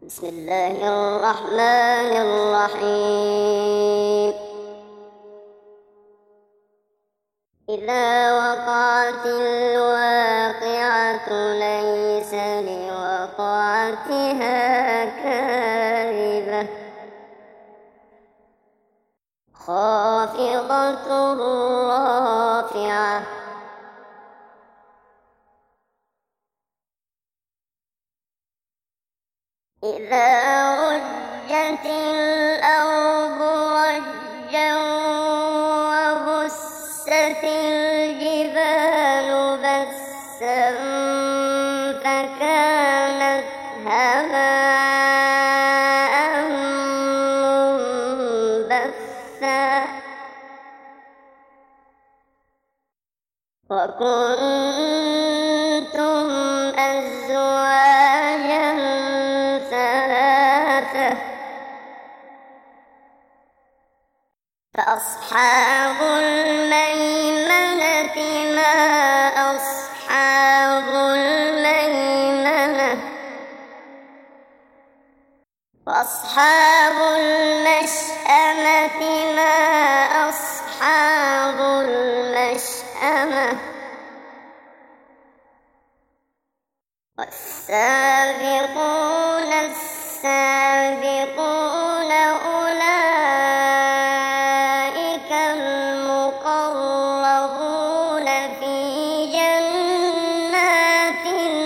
بسم الله الرحمن الرحيم. إذا وقعت الواقعة ليس لوقعتها كاذبة خافضة رافعة إذا رجت الأرض رجا وبست الجبال بسا فكانت هباء منبثا وكنتم أزواجا ثلاثة فأصحاب الميمنة ما أصحاب الميمنة وأصحاب المشأمة ما أصحاب المشأمة والسابقون السابقون أولئك المقربون في جنات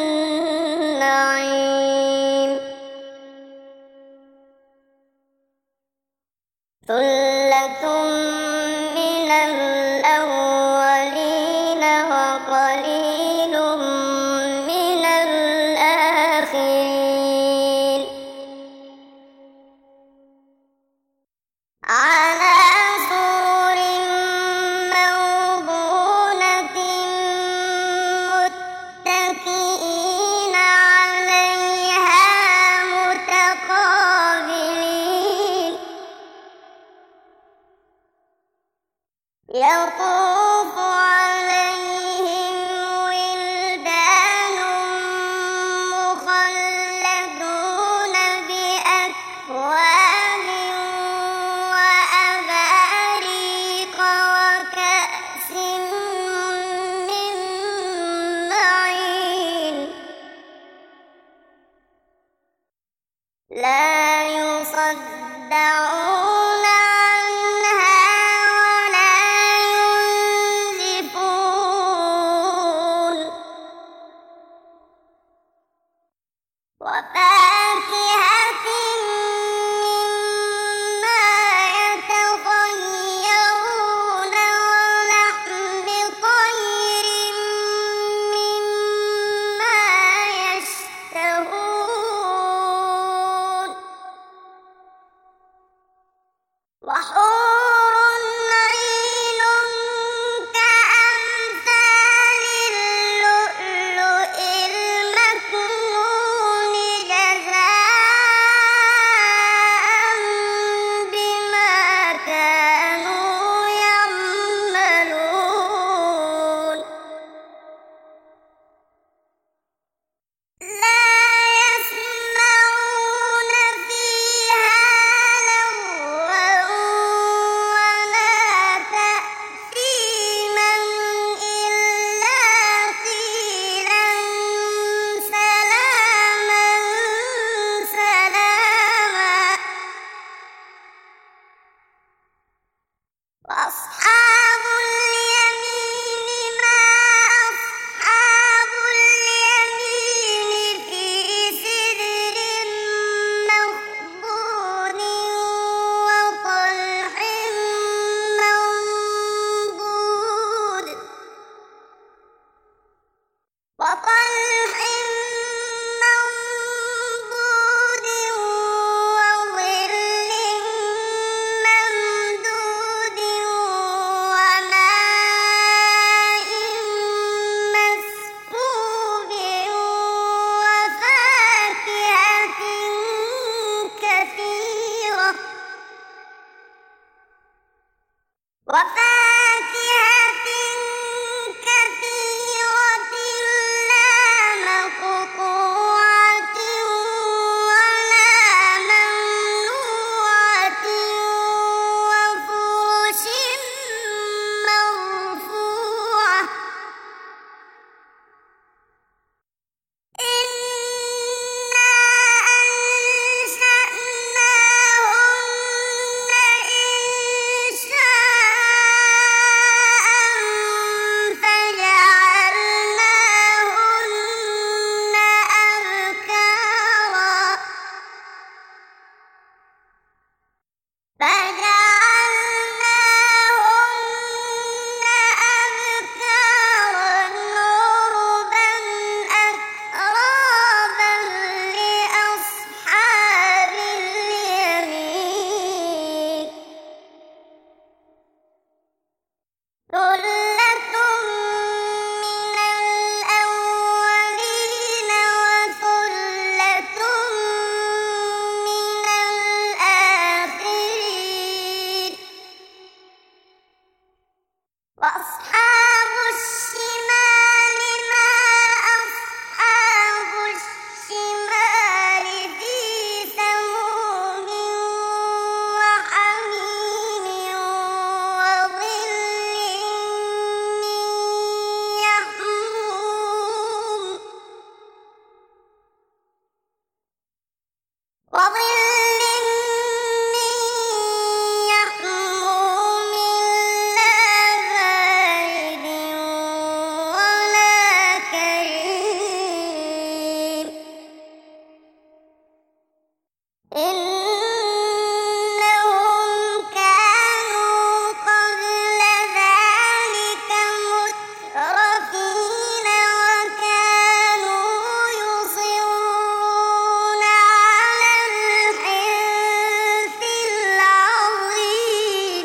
النعيم ثلة من الأولين وقليل من الآخرين على سرر موضونة متكئين عليها متقابلين يطوف عليهم ولدان مخلدون بأكواب وأباريق وكأس من معين لا يصدعون عنها ولا ينزفون وفاكهة مما يتخيرون ولحم طير مما يشتهون إنهم كانوا قبل ذلك مترفين وكانوا يصرون على الحنث العظيم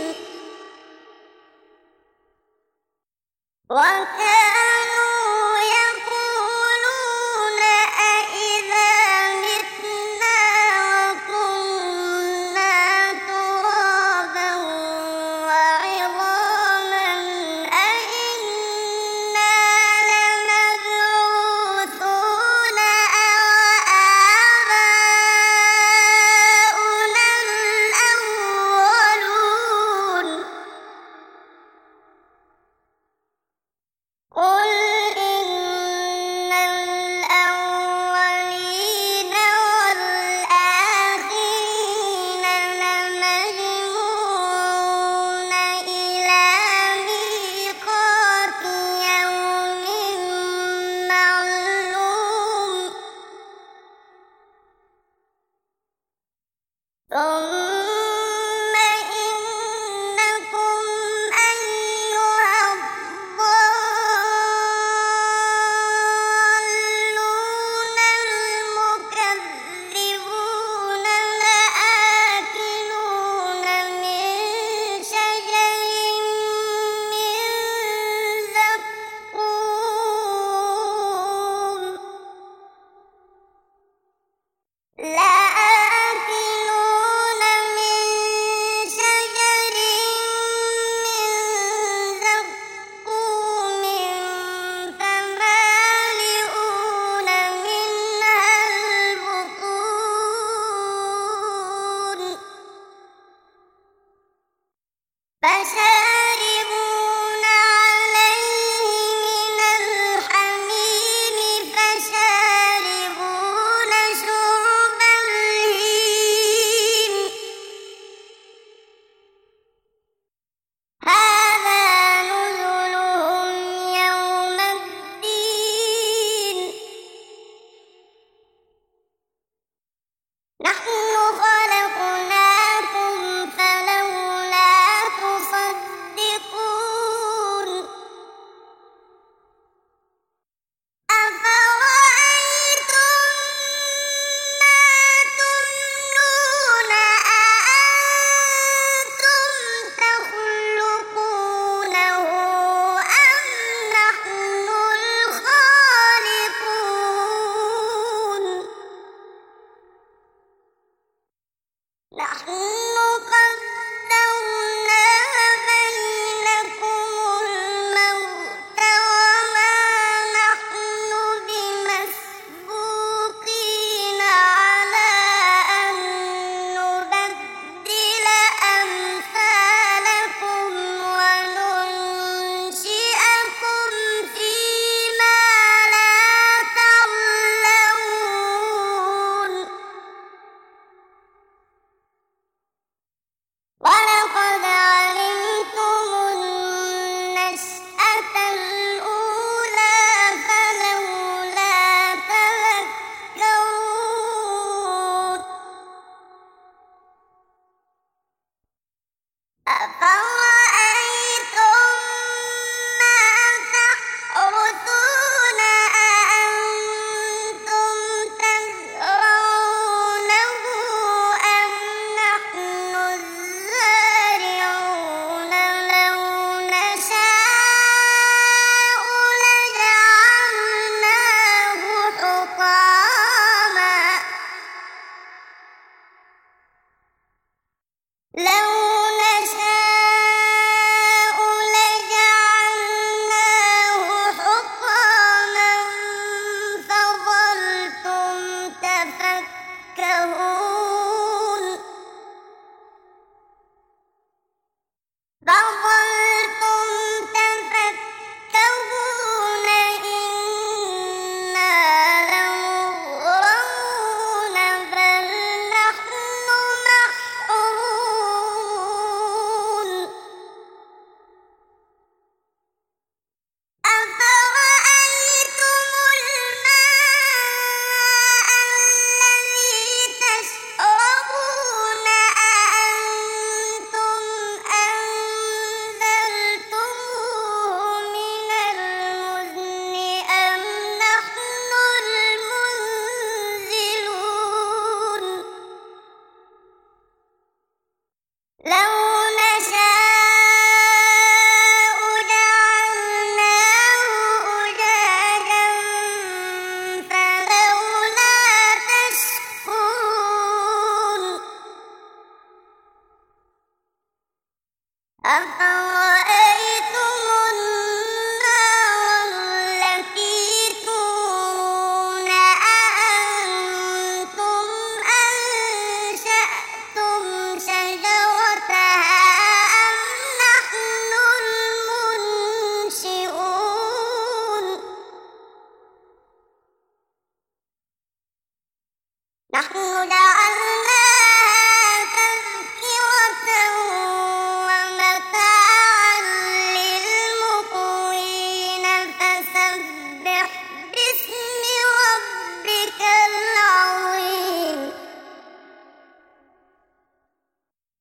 وكانوا يقولون أإذا متنا وكنا ترابا وعظاما أإنا لمبعوثون أوآباؤنا الأولون قل إن الأولين والآخرين لمجموعون إلى ميقات يوم معلوم ثم إنكم أيها الضالون المكذبون لآكلون من شجر من زقوم لآكلون من شجر من زقوم فمالئون منها البطون فشاربون عليه من الحميم فشاربون شرب الهيم هذا نزلهم يوم الدين نحن خلقناكم فلولا تصدقون أفرأيتم ما تمنون أأنتم تخلقونه أم نحن الخالقون نحن قدرنا بينكم الموت وما نحن بمسبوقين على أن نبدل أمثالكم وننشئكم فيما لا تعلمون ولقد علمتم النشأة الأولى فلولا تذكرون أفرأيتم ما تحرثون أأنتم تزرعونه أم نحن الزارعون لو نشاء لجعلناه حطاما لو نشاء لجعلناه حطاما فظلتم تفكهون